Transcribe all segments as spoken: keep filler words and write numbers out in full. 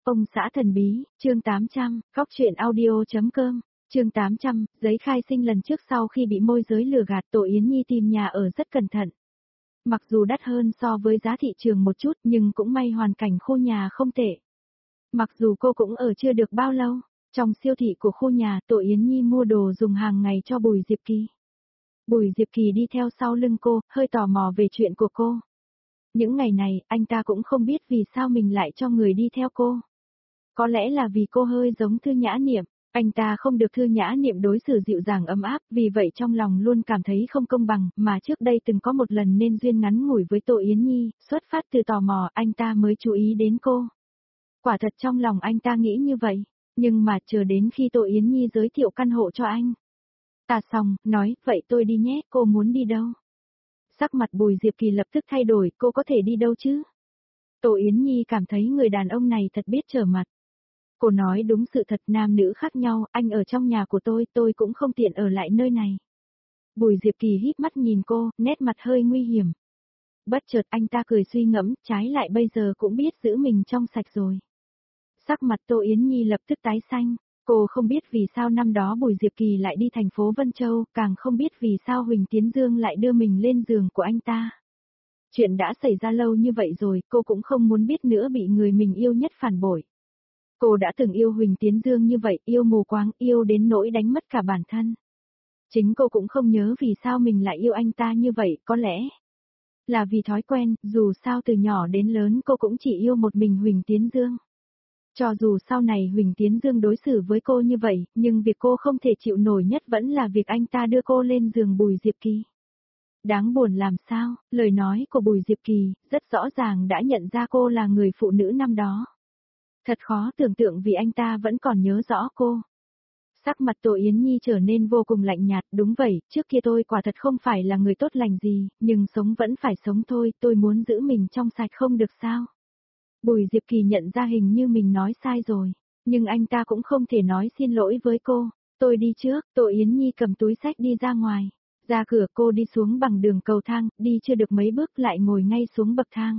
Ông xã thần bí, chương tám trăm, góc truyện audio.com, chương tám trăm, giấy khai sinh lần trước sau khi bị môi giới lừa gạt Tổ Yến Nhi tìm nhà ở rất cẩn thận. Mặc dù đắt hơn so với giá thị trường một chút nhưng cũng may hoàn cảnh khu nhà không tệ. Mặc dù cô cũng ở chưa được bao lâu, trong siêu thị của khu nhà Tổ Yến Nhi mua đồ dùng hàng ngày cho Bùi Diệp Kỳ. Bùi Diệp Kỳ đi theo sau lưng cô, hơi tò mò về chuyện của cô. Những ngày này, anh ta cũng không biết vì sao mình lại cho người đi theo cô. Có lẽ là vì cô hơi giống Thư Nhã Niệm, anh ta không được Thư Nhã Niệm đối xử dịu dàng ấm áp, vì vậy trong lòng luôn cảm thấy không công bằng, mà trước đây từng có một lần nên duyên ngắn ngủi với Tổ Yến Nhi, xuất phát từ tò mò anh ta mới chú ý đến cô. Quả thật trong lòng anh ta nghĩ như vậy, nhưng mà chờ đến khi Tổ Yến Nhi giới thiệu căn hộ cho anh. Ta xong, nói, vậy tôi đi nhé, cô muốn đi đâu? Sắc mặt Bùi Diệp Kỳ lập tức thay đổi, cô có thể đi đâu chứ? Tổ Yến Nhi cảm thấy người đàn ông này thật biết trở mặt. Cô nói đúng sự thật, nam nữ khác nhau, anh ở trong nhà của tôi, tôi cũng không tiện ở lại nơi này. Bùi Diệp Kỳ híp mắt nhìn cô, nét mặt hơi nguy hiểm. Bất chợt anh ta cười suy ngẫm, trái lại bây giờ cũng biết giữ mình trong sạch rồi. Sắc mặt Tô Yến Nhi lập tức tái xanh, cô không biết vì sao năm đó Bùi Diệp Kỳ lại đi thành phố Vân Châu, càng không biết vì sao Huỳnh Tiến Dương lại đưa mình lên giường của anh ta. Chuyện đã xảy ra lâu như vậy rồi, cô cũng không muốn biết nữa bị người mình yêu nhất phản bội. Cô đã từng yêu Huỳnh Tiến Dương như vậy, yêu mù quáng, yêu đến nỗi đánh mất cả bản thân. Chính cô cũng không nhớ vì sao mình lại yêu anh ta như vậy, có lẽ là vì thói quen, dù sao từ nhỏ đến lớn cô cũng chỉ yêu một mình Huỳnh Tiến Dương. Cho dù sau này Huỳnh Tiến Dương đối xử với cô như vậy, nhưng việc cô không thể chịu nổi nhất vẫn là việc anh ta đưa cô lên giường Bùi Diệp Kỳ. Đáng buồn làm sao, lời nói của Bùi Diệp Kỳ rất rõ ràng đã nhận ra cô là người phụ nữ năm đó. Thật khó tưởng tượng vì anh ta vẫn còn nhớ rõ cô. Sắc mặt Tổ Yến Nhi trở nên vô cùng lạnh nhạt, đúng vậy, trước kia tôi quả thật không phải là người tốt lành gì, nhưng sống vẫn phải sống thôi, tôi muốn giữ mình trong sạch không được sao. Bùi Diệp Kỳ nhận ra hình như mình nói sai rồi, nhưng anh ta cũng không thể nói xin lỗi với cô. Tôi đi trước, Tổ Yến Nhi cầm túi xách đi ra ngoài. Ra cửa cô đi xuống bằng đường cầu thang, đi chưa được mấy bước lại ngồi ngay xuống bậc thang.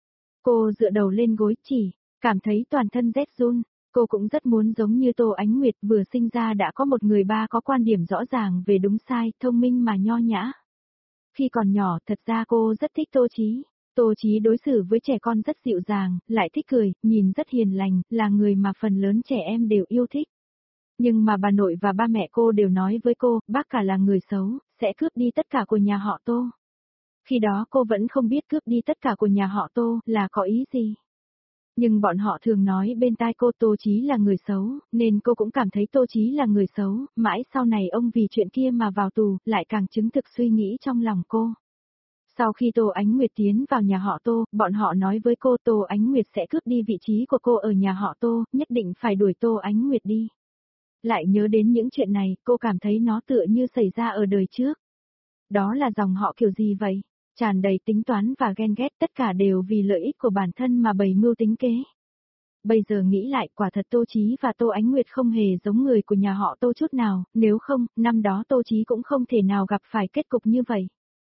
Cô dựa đầu lên gối chỉ, cảm thấy toàn thân rét run. Cô cũng rất muốn giống như Tô Ánh Nguyệt, vừa sinh ra đã có một người ba có quan điểm rõ ràng về đúng sai, thông minh mà nho nhã. Khi còn nhỏ thật ra cô rất thích Tô Chí. Tô Chí đối xử với trẻ con rất dịu dàng, lại thích cười, nhìn rất hiền lành, là người mà phần lớn trẻ em đều yêu thích. Nhưng mà bà nội và ba mẹ cô đều nói với cô, bác cả là người xấu, sẽ cướp đi tất cả của nhà họ Tô. Khi đó cô vẫn không biết cướp đi tất cả của nhà họ Tô là có ý gì. Nhưng bọn họ thường nói bên tai cô Tô Chí là người xấu, nên cô cũng cảm thấy Tô Chí là người xấu, mãi sau này ông vì chuyện kia mà vào tù, lại càng chứng thực suy nghĩ trong lòng cô. Sau khi Tô Ánh Nguyệt tiến vào nhà họ Tô, bọn họ nói với cô Tô Ánh Nguyệt sẽ cướp đi vị trí của cô ở nhà họ Tô, nhất định phải đuổi Tô Ánh Nguyệt đi. Lại nhớ đến những chuyện này, cô cảm thấy nó tựa như xảy ra ở đời trước. Đó là dòng họ kiểu gì vậy? Tràn đầy tính toán và ghen ghét, tất cả đều vì lợi ích của bản thân mà bày mưu tính kế. Bây giờ nghĩ lại, quả thật Tô Chí và Tô Ánh Nguyệt không hề giống người của nhà họ Tô chút nào, nếu không, năm đó Tô Chí cũng không thể nào gặp phải kết cục như vậy.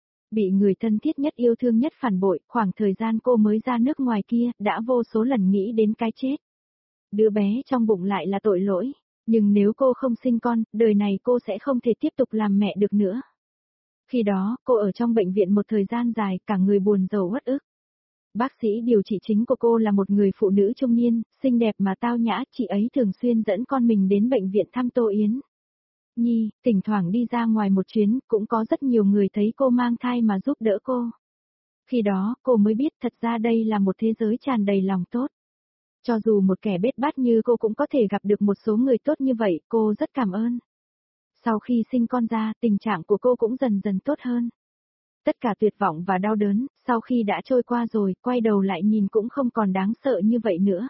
Bị người thân thiết nhất yêu thương nhất phản bội, khoảng thời gian cô mới ra nước ngoài kia, đã vô số lần nghĩ đến cái chết. Đứa bé trong bụng lại là tội lỗi, nhưng nếu cô không sinh con, đời này cô sẽ không thể tiếp tục làm mẹ được nữa. Khi đó, cô ở trong bệnh viện một thời gian dài, cả người buồn rầu uất ức. Bác sĩ điều trị chính của cô là một người phụ nữ trung niên, xinh đẹp mà tao nhã, chị ấy thường xuyên dẫn con mình đến bệnh viện thăm Tô Yến Nhi, thỉnh thoảng đi ra ngoài một chuyến, cũng có rất nhiều người thấy cô mang thai mà giúp đỡ cô. Khi đó, cô mới biết thật ra đây là một thế giới tràn đầy lòng tốt. Cho dù một kẻ bết bát như cô cũng có thể gặp được một số người tốt như vậy, cô rất cảm ơn. Sau khi sinh con ra, tình trạng của cô cũng dần dần tốt hơn. Tất cả tuyệt vọng và đau đớn, sau khi đã trôi qua rồi, quay đầu lại nhìn cũng không còn đáng sợ như vậy nữa.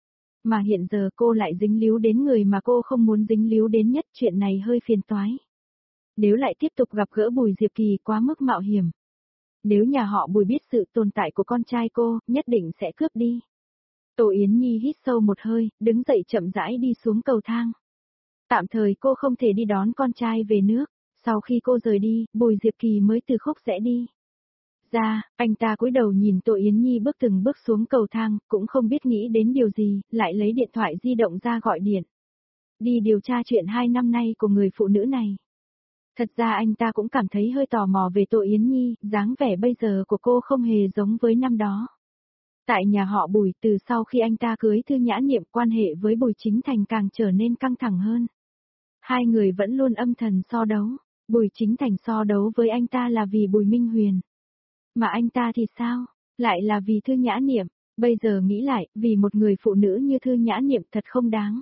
Mà hiện giờ cô lại dính líu đến người mà cô không muốn dính líu đến nhất, chuyện này hơi phiền toái. Nếu lại tiếp tục gặp gỡ Bùi Diệp Kỳ quá mức mạo hiểm. Nếu nhà họ Bùi biết sự tồn tại của con trai cô, nhất định sẽ cướp đi. Tô Yến Nhi hít sâu một hơi, đứng dậy chậm rãi đi xuống cầu thang. Tạm thời cô không thể đi đón con trai về nước, sau khi cô rời đi, Bùi Diệp Kỳ mới từ khúc rẽ đi. ra, anh ta cúi đầu nhìn Tô Yến Nhi bước từng bước xuống cầu thang, cũng không biết nghĩ đến điều gì, lại lấy điện thoại di động ra gọi điện. Đi điều tra chuyện hai năm nay của người phụ nữ này. Thật ra anh ta cũng cảm thấy hơi tò mò về Tô Yến Nhi, dáng vẻ bây giờ của cô không hề giống với năm đó. Tại nhà họ Bùi, từ sau khi anh ta cưới Thư Nhã Niệm, quan hệ với Bùi Chính Thành càng trở nên căng thẳng hơn. Hai người vẫn luôn âm thầm so đấu, Bùi Chính Thành so đấu với anh ta là vì Bùi Minh Huyền. Mà anh ta thì sao? Lại là vì Thư Nhã Niệm, bây giờ nghĩ lại, vì một người phụ nữ như Thư Nhã Niệm thật không đáng.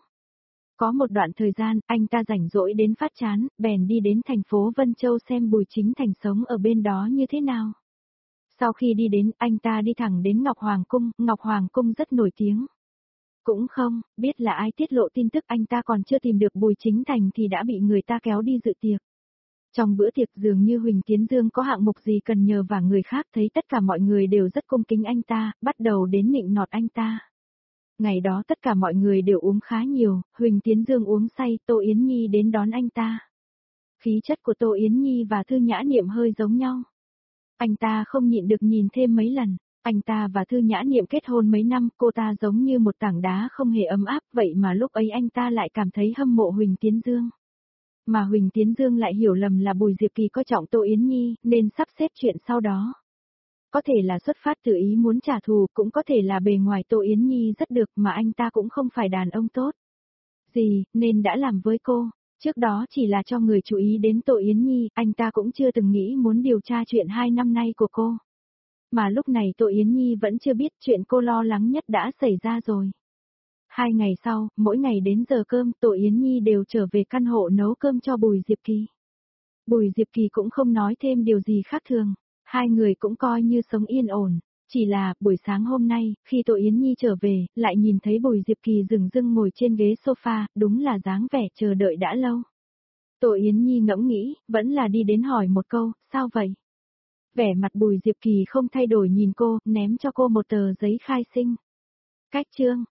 Có một đoạn thời gian, anh ta rảnh rỗi đến phát chán, bèn đi đến thành phố Vân Châu xem Bùi Chính Thành sống ở bên đó như thế nào. Sau khi đi đến, anh ta đi thẳng đến Ngọc Hoàng Cung, Ngọc Hoàng Cung rất nổi tiếng. Cũng không, biết là ai tiết lộ tin tức anh ta còn chưa tìm được Bùi Chính Thành thì đã bị người ta kéo đi dự tiệc. Trong bữa tiệc dường như Huỳnh Tiến Dương có hạng mục gì cần nhờ và người khác thấy tất cả mọi người đều rất cung kính anh ta, bắt đầu đến nịnh nọt anh ta. Ngày đó tất cả mọi người đều uống khá nhiều, Huỳnh Tiến Dương uống say, Tô Yến Nhi đến đón anh ta. Khí chất của Tô Yến Nhi và Thư Nhã Niệm hơi giống nhau. Anh ta không nhịn được nhìn thêm mấy lần, anh ta và Thư Nhã Niệm kết hôn mấy năm, cô ta giống như một tảng đá không hề ấm áp, vậy mà lúc ấy anh ta lại cảm thấy hâm mộ Huỳnh Tiến Dương. Mà Huỳnh Tiến Dương lại hiểu lầm là Bùi Diệp Kỳ coi trọng Tô Yến Nhi, nên sắp xếp chuyện sau đó. Có thể là xuất phát từ ý muốn trả thù, cũng có thể là bề ngoài Tô Yến Nhi rất được mà anh ta cũng không phải đàn ông tốt. Gì, nên đã làm với cô. Trước đó chỉ là cho người chú ý đến Tô Yến Nhi, anh ta cũng chưa từng nghĩ muốn điều tra chuyện hai năm nay của cô. Mà lúc này Tô Yến Nhi vẫn chưa biết chuyện cô lo lắng nhất đã xảy ra rồi. Hai ngày sau, mỗi ngày đến giờ cơm, Tô Yến Nhi đều trở về căn hộ nấu cơm cho Bùi Diệp Kỳ. Bùi Diệp Kỳ cũng không nói thêm điều gì khác thường, hai người cũng coi như sống yên ổn. Chỉ là, buổi sáng hôm nay, khi Tô Yến Nhi trở về, lại nhìn thấy Bùi Diệp Kỳ dửng dưng ngồi trên ghế sofa, đúng là dáng vẻ chờ đợi đã lâu. Tô Yến Nhi ngẫm nghĩ, vẫn là đi đến hỏi một câu, sao vậy? Vẻ mặt Bùi Diệp Kỳ không thay đổi nhìn cô, ném cho cô một tờ giấy khai sinh. Cách chương.